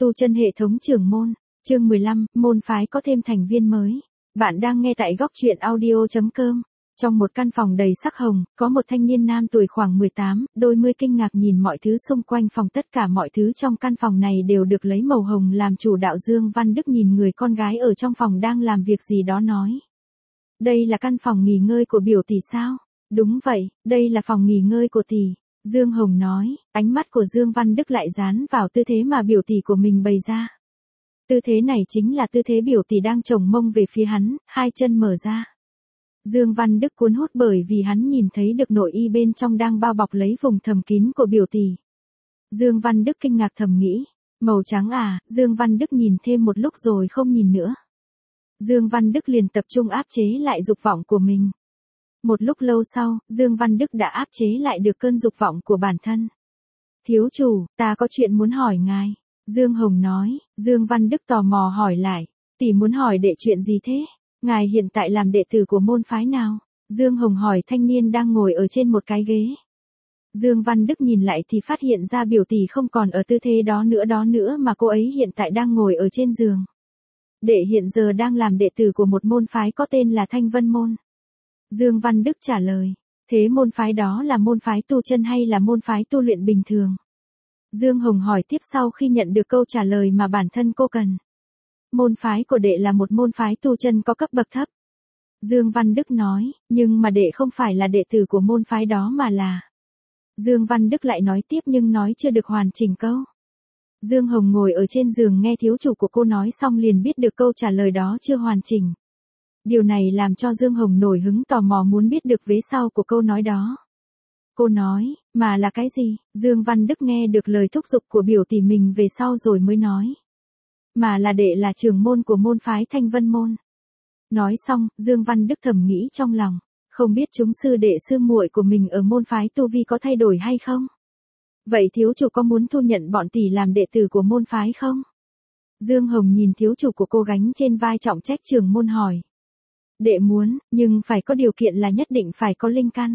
Tu chân hệ thống trưởng môn, chương 15, môn phái có thêm thành viên mới. Bạn đang nghe tại góc truyện audio.com. Trong một căn phòng đầy sắc hồng, có một thanh niên nam tuổi khoảng 18, đôi mươi kinh ngạc nhìn mọi thứ xung quanh phòng. Tất cả mọi thứ trong căn phòng này đều được lấy màu hồng làm chủ đạo. Dương Văn Đức nhìn người con gái ở trong phòng đang làm việc gì đó nói. Đây là căn phòng nghỉ ngơi của biểu tỷ sao? Đúng vậy, đây là phòng nghỉ ngơi của tỷ. Dương Hồng nói, ánh mắt của Dương Văn Đức lại dán vào tư thế mà biểu tỷ của mình bày ra. Tư thế này chính là tư thế biểu tỷ đang chồng mông về phía hắn, hai chân mở ra. Dương Văn Đức cuốn hút bởi vì hắn nhìn thấy được nội y bên trong đang bao bọc lấy vùng thầm kín của biểu tỷ. Dương Văn Đức kinh ngạc thầm nghĩ, màu trắng à? Dương Văn Đức nhìn thêm một lúc rồi không nhìn nữa. Dương Văn Đức liền tập trung áp chế lại dục vọng của mình. Một lúc lâu sau, Dương Văn Đức đã áp chế lại được cơn dục vọng của bản thân. Thiếu chủ, ta có chuyện muốn hỏi ngài. Dương Hồng nói. Dương Văn Đức tò mò hỏi lại, tỷ muốn hỏi đệ chuyện gì thế? Ngài hiện tại làm đệ tử của môn phái nào? Dương Hồng hỏi thanh niên đang ngồi ở trên một cái ghế. Dương Văn Đức nhìn lại thì phát hiện ra biểu tỷ không còn ở tư thế đó nữa mà cô ấy hiện tại đang ngồi ở trên giường. Đệ hiện giờ đang làm đệ tử của một môn phái có tên là Thanh Vân Môn. Dương Văn Đức trả lời, thế môn phái đó là môn phái tu chân hay là môn phái tu luyện bình thường? Dương Hồng hỏi tiếp sau khi nhận được câu trả lời mà bản thân cô cần. Môn phái của đệ là một môn phái tu chân có cấp bậc thấp. Dương Văn Đức nói, nhưng mà đệ không phải là đệ tử của môn phái đó mà là. Dương Văn Đức lại nói tiếp nhưng nói chưa được hoàn chỉnh câu. Dương Hồng ngồi ở trên giường nghe thiếu chủ của cô nói xong liền biết được câu trả lời đó chưa hoàn chỉnh. Điều này làm cho Dương Hồng nổi hứng tò mò muốn biết được vế sau của câu nói đó. Cô nói, mà là cái gì? Dương Văn Đức nghe được lời thúc giục của biểu tỷ mình về sau rồi mới nói. Mà là đệ là trưởng môn của môn phái Thanh Vân Môn. Nói xong, Dương Văn Đức thầm nghĩ trong lòng, không biết chúng sư đệ sư muội của mình ở môn phái tu vi có thay đổi hay không? Vậy thiếu chủ có muốn thu nhận bọn tỷ làm đệ tử của môn phái không? Dương Hồng nhìn thiếu chủ của cô gánh trên vai trọng trách trưởng môn hỏi. Đệ muốn, nhưng phải có điều kiện là nhất định phải có linh căn.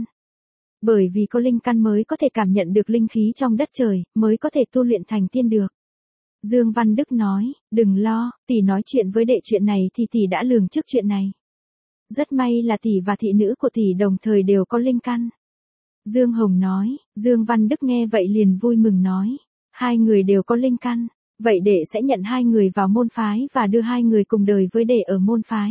Bởi vì có linh căn mới có thể cảm nhận được linh khí trong đất trời, mới có thể tu luyện thành tiên được. Dương Văn Đức nói, đừng lo, tỷ nói chuyện với đệ chuyện này thì tỷ đã lường trước chuyện này. Rất may là tỷ và thị nữ của tỷ đồng thời đều có linh căn. Dương Hồng nói. Dương Văn Đức nghe vậy liền vui mừng nói, hai người đều có linh căn, vậy đệ sẽ nhận hai người vào môn phái và đưa hai người cùng đời với đệ ở môn phái.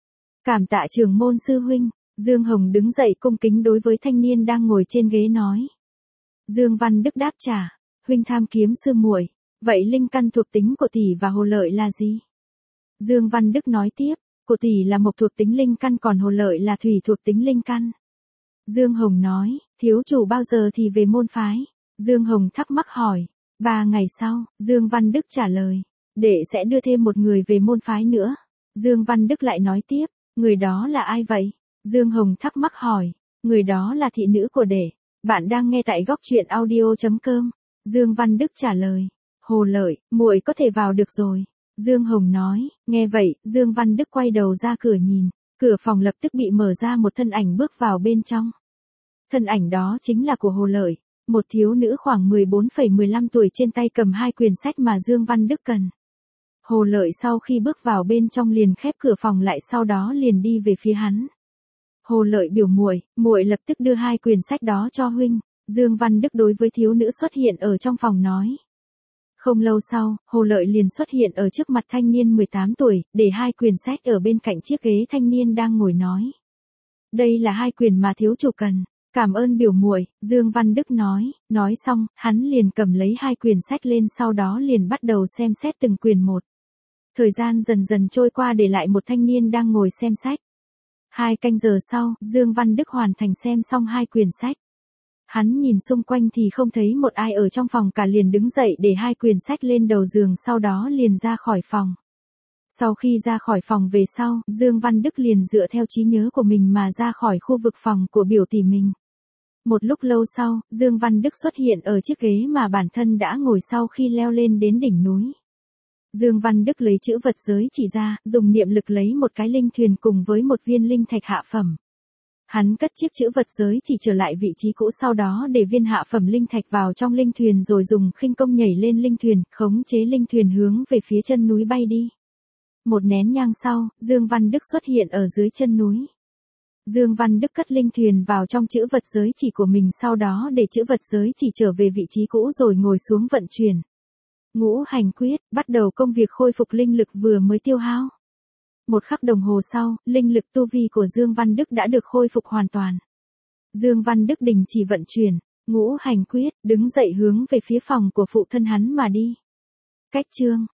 Cảm tạ trưởng môn sư huynh. Dương Hồng đứng dậy cung kính đối với thanh niên đang ngồi trên ghế nói. Dương Văn Đức đáp trả, huynh tham kiếm sư muội, vậy linh căn thuộc tính của tỷ và Hồ Lợi là gì? Dương Văn Đức nói tiếp, của tỷ là mộc thuộc tính linh căn còn Hồ Lợi là thủy thuộc tính linh căn. Dương Hồng nói, thiếu chủ bao giờ thì về môn phái? Dương Hồng thắc mắc hỏi. 3 ngày sau, Dương Văn Đức trả lời, đệ sẽ đưa thêm một người về môn phái nữa. Dương Văn Đức lại nói tiếp, người đó là ai vậy? Dương Hồng thắc mắc hỏi, người đó là thị nữ của đệ. Bạn đang nghe tại góc truyện audio.com. Dương Văn Đức trả lời, Hồ Lợi, muội có thể vào được rồi. Dương Hồng nói, nghe vậy, Dương Văn Đức quay đầu ra cửa nhìn, cửa phòng lập tức bị mở ra một thân ảnh bước vào bên trong. Thân ảnh đó chính là của Hồ Lợi, một thiếu nữ khoảng 14,15 tuổi trên tay cầm hai quyển sách mà Dương Văn Đức cần. Hồ Lợi sau khi bước vào bên trong liền khép cửa phòng lại sau đó liền đi về phía hắn. Hồ Lợi biểu muội lập tức đưa hai quyển sách đó cho huynh. Dương Văn Đức đối với thiếu nữ xuất hiện ở trong phòng nói. Không lâu sau, Hồ Lợi liền xuất hiện ở trước mặt thanh niên 18 tuổi, để hai quyển sách ở bên cạnh chiếc ghế thanh niên đang ngồi nói. Đây là hai quyển mà thiếu chủ cần. Cảm ơn biểu muội, Dương Văn Đức nói xong, hắn liền cầm lấy hai quyển sách lên sau đó liền bắt đầu xem xét từng quyển một. Thời gian dần dần trôi qua để lại một thanh niên đang ngồi xem sách. 2 canh giờ sau, Dương Văn Đức hoàn thành xem xong hai quyển sách. Hắn nhìn xung quanh thì không thấy một ai ở trong phòng cả liền đứng dậy để hai quyển sách lên đầu giường sau đó liền ra khỏi phòng. Sau khi ra khỏi phòng về sau, Dương Văn Đức liền dựa theo trí nhớ của mình mà ra khỏi khu vực phòng của biểu tỷ mình. Một lúc lâu sau, Dương Văn Đức xuất hiện ở chiếc ghế mà bản thân đã ngồi sau khi leo lên đến đỉnh núi. Dương Văn Đức lấy chữ vật giới chỉ ra, dùng niệm lực lấy một cái linh thuyền cùng với một viên linh thạch hạ phẩm. Hắn cất chiếc chữ vật giới chỉ trở lại vị trí cũ, sau đó để viên hạ phẩm linh thạch vào trong linh thuyền rồi dùng khinh công nhảy lên linh thuyền, khống chế linh thuyền hướng về phía chân núi bay đi. Một nén nhang sau, Dương Văn Đức xuất hiện ở dưới chân núi. Dương Văn Đức cất linh thuyền vào trong chữ vật giới chỉ của mình, sau đó để chữ vật giới chỉ trở về vị trí cũ rồi ngồi xuống vận chuyển. Ngũ hành quyết, bắt đầu công việc khôi phục linh lực vừa mới tiêu hao. Một khắc đồng hồ sau, linh lực tu vi của Dương Văn Đức đã được khôi phục hoàn toàn. Dương Văn Đức đình chỉ vận chuyển, ngũ hành quyết, đứng dậy hướng về phía phòng của phụ thân hắn mà đi. Cách chương